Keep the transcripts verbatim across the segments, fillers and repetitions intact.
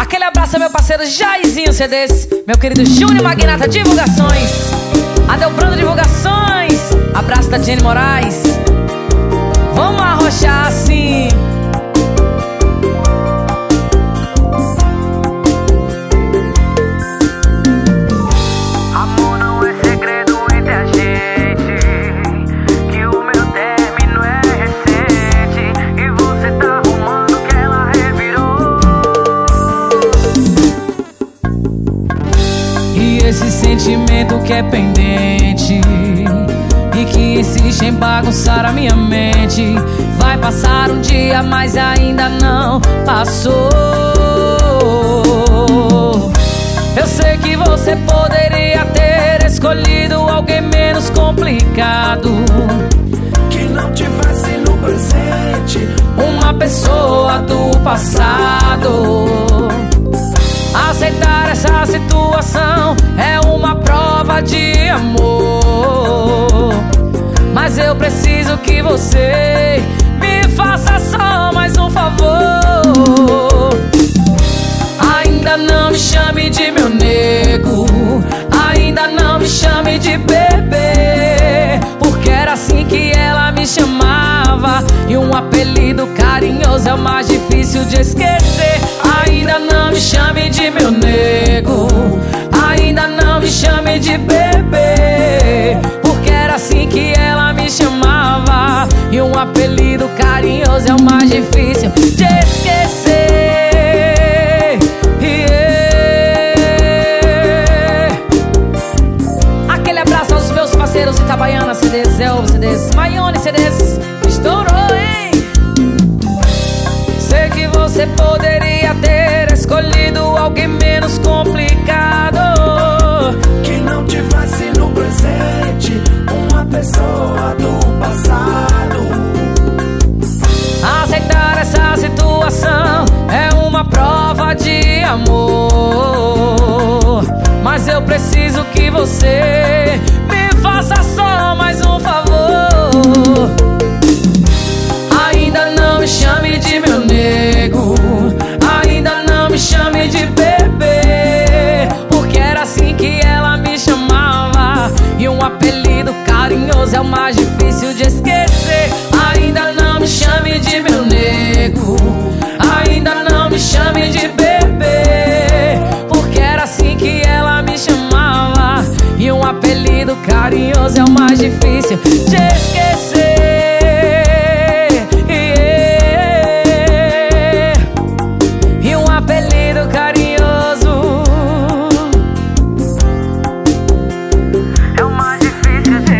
Aquele abraço ao meu parceiro Jairzinho C Ds, meu querido Júnior Magnata Divulgações, Adelbrando Divulgações, abraço da Jenny Moraes. Vamos arrochar assim. Amor não é segredo entre a gente, que o meu término é recente, e você tá arrumando que ela revirou. E esse sentimento que é pendente e que insiste em bagunçar a minha mente, vai passar um dia, mas ainda não passou. Eu sei que você poderia ter escolhido alguém menos complicado, que não tivesse no presente uma pessoa do passado. Aceitar essa situação é uma prova de amor, mas eu preciso que você me faça só mais um favor. Ainda não me chame de meu nego, ainda não me chame de bebê, porque era assim que ela me chamava, e um apelido carinhoso é o mais difícil de esquecer. Ainda não me chame de meu nego, ainda não me chame de bebê, porque era assim que ela me chamava, e um apelido carinhoso é o mais difícil de esquecer. Yeah. Aquele abraço aos meus parceiros Itabaiana C Ds, Elvo C Ds, Maione C Ds. Estourou, hein? Sei que você poderia ter escolhido alguém menos complicado, que não tivesse no presente uma pessoa do passado. Aceitar essa situação é uma prova de amor, mas eu preciso que você me faça só mais um favor. Ainda não me chame de meu nego, ainda não me chame de bebê, porque era assim que ela me chamava, e um apelido carinhoso é o mais difícil de esquecer. Ainda não me chame de meu nego, ainda não me chame de bebê, porque era assim que ela me chamava, e um apelido carinhoso é o mais difícil de esquecer. E um apelido carinhoso É o mais difícil de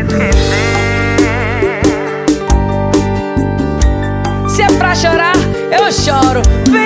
esquecer. se é pra chorar, eu choro.